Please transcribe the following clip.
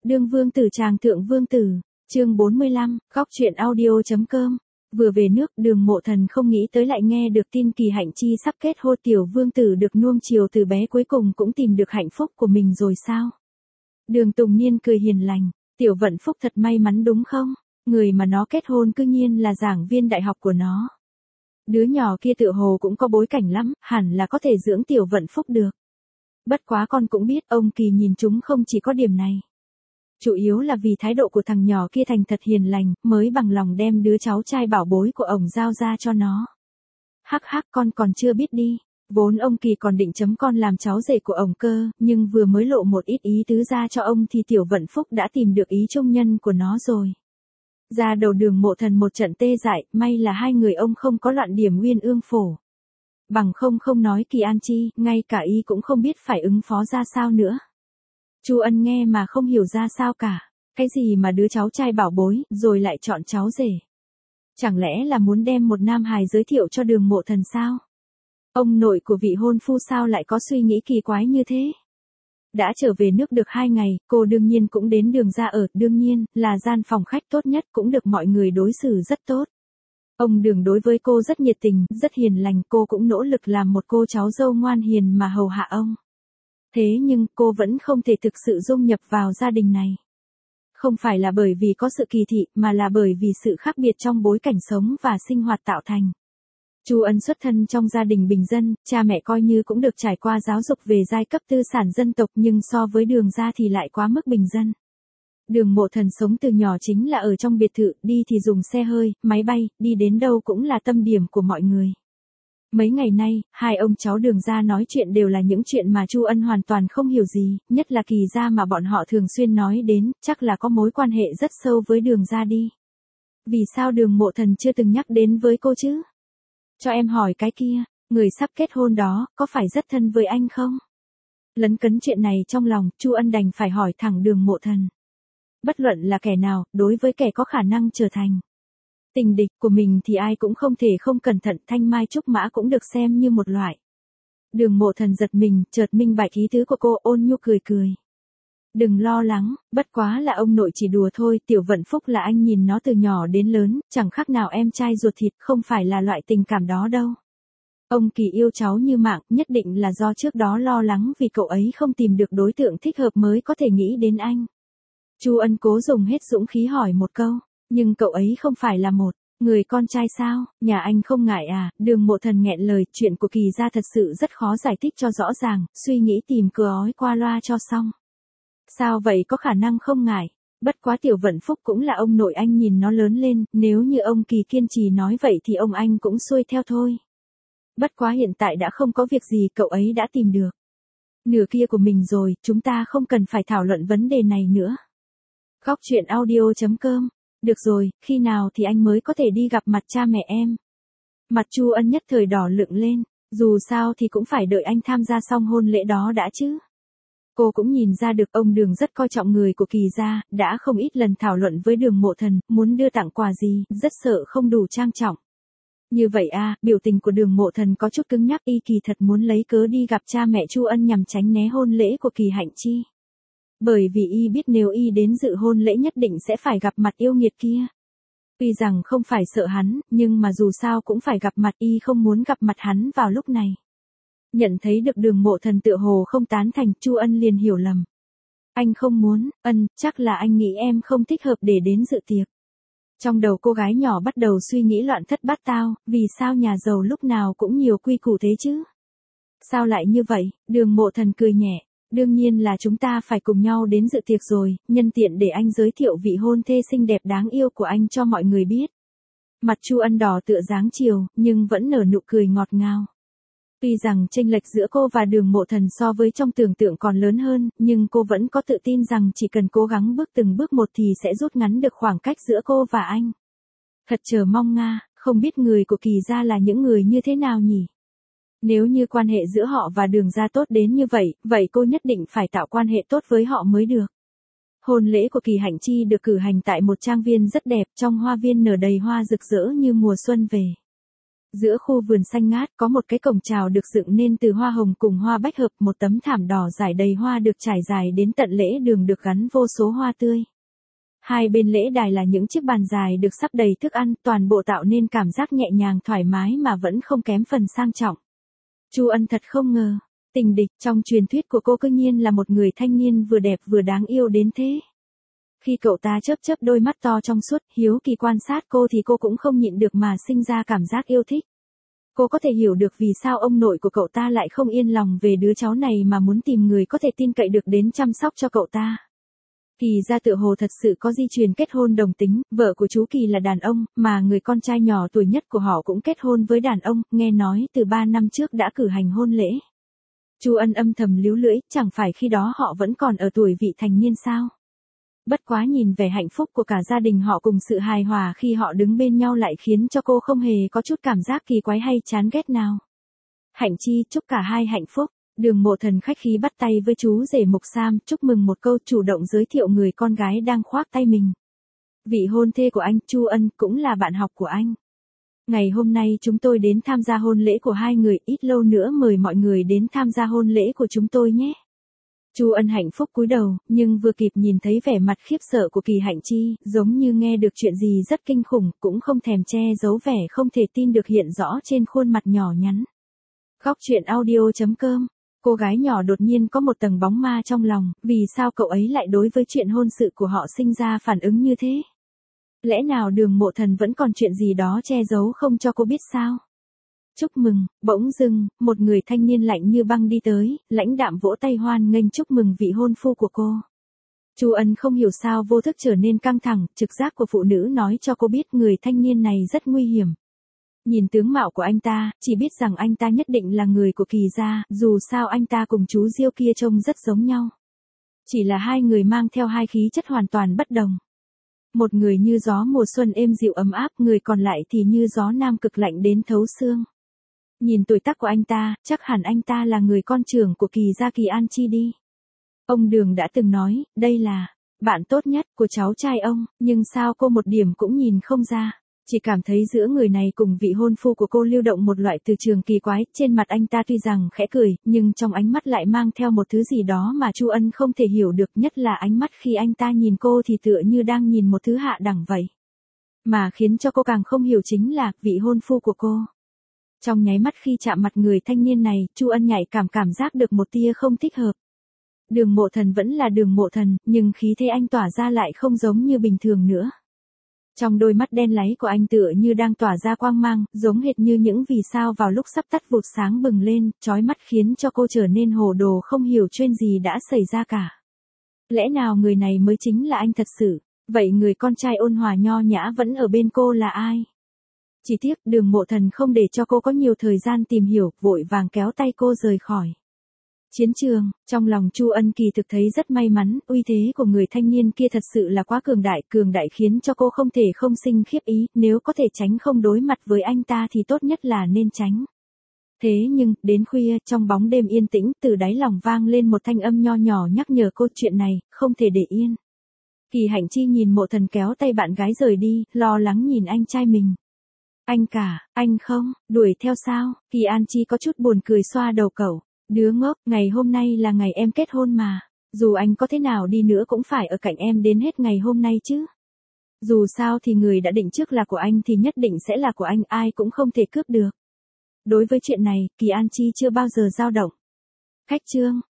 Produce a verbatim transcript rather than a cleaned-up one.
Đương vương tử tràng thượng vương tử, chương bốn mươi lăm, góc truyện audio.com. Vừa về nước, Đường Mộ Thần không nghĩ tới lại nghe được tin Kỳ Hạnh Chi sắp kết hôn, tiểu vương tử được nuông chiều từ bé cuối cùng cũng tìm được hạnh phúc của mình rồi sao? Đường Tùng Niên cười hiền lành, tiểu vận phúc thật may mắn đúng không? Người mà nó kết hôn cư nhiên là giảng viên đại học của nó. Đứa nhỏ kia tựa hồ cũng có bối cảnh lắm, hẳn là có thể dưỡng tiểu vận phúc được. Bất quá con cũng biết ông Kỳ nhìn chúng không chỉ có điểm này. Chủ yếu là vì thái độ của thằng nhỏ kia thành thật hiền lành, mới bằng lòng đem đứa cháu trai bảo bối của ổng giao ra cho nó. Hắc hắc, con còn chưa biết đi. Vốn ông Kỳ còn định chấm con làm cháu rể của ổng cơ, nhưng vừa mới lộ một ít ý tứ ra cho ông thì tiểu vận phúc đã tìm được ý trung nhân của nó rồi. Ra đầu Đường Mộ Thần một trận tê dại, may là hai người ông không có loạn điểm Uyên Ương Phổ. Bằng không không nói Kỳ An Chi, ngay cả y cũng không biết phải ứng phó ra sao nữa. Chu Ân nghe mà không hiểu ra sao cả, cái gì mà đứa cháu trai bảo bối, rồi lại chọn cháu rể. Chẳng lẽ là muốn đem một nam hài giới thiệu cho Đường Mộ Thần sao? Ông nội của vị hôn phu sao lại có suy nghĩ kỳ quái như thế? Đã trở về nước được hai ngày, cô đương nhiên cũng đến Đường ra ở, đương nhiên, là gian phòng khách tốt nhất cũng được mọi người đối xử rất tốt. Ông Đường đối với cô rất nhiệt tình, rất hiền lành, cô cũng nỗ lực làm một cô cháu dâu ngoan hiền mà hầu hạ ông. Thế nhưng cô vẫn không thể thực sự dung nhập vào gia đình này. Không phải là bởi vì có sự kỳ thị, mà là bởi vì sự khác biệt trong bối cảnh sống và sinh hoạt tạo thành. Chu Ân xuất thân trong gia đình bình dân, cha mẹ coi như cũng được trải qua giáo dục về giai cấp tư sản dân tộc, nhưng so với Đường ra thì lại quá mức bình dân. Đường Mộ Thần sống từ nhỏ chính là ở trong biệt thự, đi thì dùng xe hơi, máy bay, đi đến đâu cũng là tâm điểm của mọi người. Mấy ngày nay, hai ông cháu Đường ra nói chuyện đều là những chuyện mà Chu Ân hoàn toàn không hiểu gì, nhất là Kỳ gia mà bọn họ thường xuyên nói đến, chắc là có mối quan hệ rất sâu với Đường ra đi. Vì sao Đường Mộ Thần chưa từng nhắc đến với cô chứ? Cho em hỏi cái kia, người sắp kết hôn đó, có phải rất thân với anh không? Lấn cấn chuyện này trong lòng, Chu Ân đành phải hỏi thẳng Đường Mộ Thần. Bất luận là kẻ nào, đối với kẻ có khả năng trở thành tình địch của mình thì ai cũng không thể không cẩn thận, thanh mai trúc mã cũng được xem như một loại. Đường Mộ Thần giật mình, chợt minh bạch ý tứ của cô, ôn nhu cười cười. Đừng lo lắng, bất quá là ông nội chỉ đùa thôi, tiểu vận phúc là anh nhìn nó từ nhỏ đến lớn, chẳng khác nào em trai ruột thịt, không phải là loại tình cảm đó đâu. Ông Kỳ yêu cháu như mạng, nhất định là do trước đó lo lắng vì cậu ấy không tìm được đối tượng thích hợp mới có thể nghĩ đến anh. Chu Ân cố dùng hết dũng khí hỏi một câu, nhưng cậu ấy không phải là một người con trai sao, nhà anh không ngại à? Đường Mộ Thần nghẹn lời, chuyện của Kỳ gia thật sự rất khó giải thích cho rõ ràng, suy nghĩ tìm cớ ói qua loa cho xong. Sao vậy, có khả năng không ngại, bất quá tiểu vận phúc cũng là ông nội anh nhìn nó lớn lên, nếu như ông Kỳ kiên trì nói vậy thì ông anh cũng xuôi theo thôi. Bất quá hiện tại đã không có việc gì, cậu ấy đã tìm được nửa kia của mình rồi, chúng ta không cần phải thảo luận vấn đề này nữa. Góc truyện audio.com. Được rồi, khi nào thì anh mới có thể đi gặp mặt cha mẹ em? Mặt Chu Ân nhất thời đỏ lựng lên, dù sao thì cũng phải đợi anh tham gia xong hôn lễ đó đã chứ. Cô cũng nhìn ra được ông Đường rất coi trọng người của Kỳ gia, đã không ít lần thảo luận với Đường Mộ Thần, muốn đưa tặng quà gì, rất sợ không đủ trang trọng. Như vậy à, biểu tình của Đường Mộ Thần có chút cứng nhắc, y kỳ thật muốn lấy cớ đi gặp cha mẹ Chu Ân nhằm tránh né hôn lễ của Kỳ Hạnh Chi. Bởi vì y biết nếu y đến dự hôn lễ nhất định sẽ phải gặp mặt yêu nghiệt kia. Tuy rằng không phải sợ hắn, nhưng mà dù sao cũng phải gặp mặt, y không muốn gặp mặt hắn vào lúc này. Nhận thấy được Đường Mộ Thần tựa hồ không tán thành, Chu Ân liền hiểu lầm. Anh không muốn, Ân, chắc là anh nghĩ em không thích hợp để đến dự tiệc. Trong đầu cô gái nhỏ bắt đầu suy nghĩ loạn thất bát tao, vì sao nhà giàu lúc nào cũng nhiều quy củ thế chứ? Sao lại như vậy? Đường Mộ Thần cười nhẹ. Đương nhiên là chúng ta phải cùng nhau đến dự tiệc rồi, nhân tiện để anh giới thiệu vị hôn thê xinh đẹp đáng yêu của anh cho mọi người biết. Mặt Chu Ân đỏ tựa dáng chiều, nhưng vẫn nở nụ cười ngọt ngào. Tuy rằng chênh lệch giữa cô và Đường Mộ Thần so với trong tưởng tượng còn lớn hơn, nhưng cô vẫn có tự tin rằng chỉ cần cố gắng bước từng bước một thì sẽ rút ngắn được khoảng cách giữa cô và anh. Thật chờ mong nga, không biết người của Kỳ gia là những người như thế nào nhỉ? Nếu như quan hệ giữa họ và Đường ra tốt đến như vậy, vậy cô nhất định phải tạo quan hệ tốt với họ mới được. Hôn lễ của Kỳ Hạnh Chi được cử hành tại một trang viên rất đẹp, trong hoa viên nở đầy hoa rực rỡ như mùa xuân về. Giữa khu vườn xanh ngát có một cái cổng chào được dựng nên từ hoa hồng cùng hoa bách hợp, một tấm thảm đỏ trải đầy hoa được trải dài đến tận lễ đường được gắn vô số hoa tươi. Hai bên lễ đài là những chiếc bàn dài được sắp đầy thức ăn, toàn bộ tạo nên cảm giác nhẹ nhàng thoải mái mà vẫn không kém phần sang trọng. Chu Ân thật không ngờ, tình địch trong truyền thuyết của cô cư nhiên là một người thanh niên vừa đẹp vừa đáng yêu đến thế. Khi cậu ta chớp chớp đôi mắt to trong suốt, hiếu kỳ quan sát cô thì cô cũng không nhịn được mà sinh ra cảm giác yêu thích. Cô có thể hiểu được vì sao ông nội của cậu ta lại không yên lòng về đứa cháu này mà muốn tìm người có thể tin cậy được đến chăm sóc cho cậu ta. Kỳ gia tựa hồ thật sự có di truyền kết hôn đồng tính, vợ của chú Kỳ là đàn ông, mà người con trai nhỏ tuổi nhất của họ cũng kết hôn với đàn ông, nghe nói từ ba năm trước đã cử hành hôn lễ. Chu Ân âm thầm líu lưỡi, chẳng phải khi đó họ vẫn còn ở tuổi vị thành niên sao? Bất quá nhìn vẻ hạnh phúc của cả gia đình họ cùng sự hài hòa khi họ đứng bên nhau lại khiến cho cô không hề có chút cảm giác kỳ quái hay chán ghét nào. Hạnh Chi, chúc cả hai hạnh phúc. Đường Mộ Thần khách khí bắt tay với chú rể Mục Sam, chúc mừng một câu, chủ động giới thiệu người con gái đang khoác tay mình. Vị hôn thê của anh, Chu Ân, cũng là bạn học của anh. Ngày hôm nay chúng tôi đến tham gia hôn lễ của hai người, ít lâu nữa mời mọi người đến tham gia hôn lễ của chúng tôi nhé. Chu Ân hạnh phúc cúi đầu, nhưng vừa kịp nhìn thấy vẻ mặt khiếp sợ của Kỳ Hạnh Chi, giống như nghe được chuyện gì rất kinh khủng, cũng không thèm che giấu vẻ không thể tin được hiện rõ trên khuôn mặt nhỏ nhắn. Góc truyện audio chấm com. Cô gái nhỏ đột nhiên có một tầng bóng ma trong lòng, vì sao cậu ấy lại đối với chuyện hôn sự của họ sinh ra phản ứng như thế? Lẽ nào Đường Mộ Thần vẫn còn chuyện gì đó che giấu không cho cô biết sao? Chúc mừng, bỗng dưng, một người thanh niên lạnh như băng đi tới, lãnh đạm vỗ tay hoan nghênh chúc mừng vị hôn phu của cô. Chu Ân không hiểu sao vô thức trở nên căng thẳng, trực giác của phụ nữ nói cho cô biết người thanh niên này rất nguy hiểm. Nhìn tướng mạo của anh ta, chỉ biết rằng anh ta nhất định là người của Kỳ gia, dù sao anh ta cùng chú Diêu kia trông rất giống nhau. Chỉ là hai người mang theo hai khí chất hoàn toàn bất đồng. Một người như gió mùa xuân êm dịu ấm áp, người còn lại thì như gió nam cực lạnh đến thấu xương. Nhìn tuổi tác của anh ta, chắc hẳn anh ta là người con trưởng của Kỳ gia Kỳ An Chi đi. Ông Đường đã từng nói, đây là bạn tốt nhất của cháu trai ông, nhưng sao cô một điểm cũng nhìn không ra. Chỉ cảm thấy giữa người này cùng vị hôn phu của cô lưu động một loại từ trường kỳ quái, trên mặt anh ta tuy rằng khẽ cười, nhưng trong ánh mắt lại mang theo một thứ gì đó mà Chu Ân không thể hiểu được, nhất là ánh mắt khi anh ta nhìn cô thì tựa như đang nhìn một thứ hạ đẳng vậy. Mà khiến cho cô càng không hiểu chính là vị hôn phu của cô. Trong nháy mắt khi chạm mặt người thanh niên này, Chu Ân nhạy cảm cảm giác được một tia không thích hợp. Đường Mộ Thần vẫn là Đường Mộ Thần, nhưng khí thế anh tỏa ra lại không giống như bình thường nữa. Trong đôi mắt đen láy của anh tựa như đang tỏa ra quang mang, giống hệt như những vì sao vào lúc sắp tắt vụt sáng bừng lên, chói mắt khiến cho cô trở nên hồ đồ không hiểu chuyện gì đã xảy ra cả. Lẽ nào người này mới chính là anh thật sự? Vậy người con trai ôn hòa nho nhã vẫn ở bên cô là ai? Chỉ tiếc Đường Mộ Thần không để cho cô có nhiều thời gian tìm hiểu, vội vàng kéo tay cô rời khỏi chiến trường. Trong lòng Chu Ân kỳ thực thấy rất may mắn, uy thế của người thanh niên kia thật sự là quá cường đại, cường đại khiến cho cô không thể không sinh khiếp ý, nếu có thể tránh không đối mặt với anh ta thì tốt nhất là nên tránh. Thế nhưng, đến khuya, trong bóng đêm yên tĩnh, từ đáy lòng vang lên một thanh âm nho nhỏ nhắc nhở cô chuyện này, không thể để yên. Kỳ Hạnh Chi nhìn Mộ Thần kéo tay bạn gái rời đi, lo lắng nhìn anh trai mình. Anh cả, anh không, đuổi theo sao? Kỳ An Chi có chút buồn cười xoa đầu cậu. Đứa ngốc, ngày hôm nay là ngày em kết hôn mà. Dù anh có thế nào đi nữa cũng phải ở cạnh em đến hết ngày hôm nay chứ. Dù sao thì người đã định trước là của anh thì nhất định sẽ là của anh, ai cũng không thể cướp được. Đối với chuyện này, Kỳ An Chi chưa bao giờ dao động. Khách trương,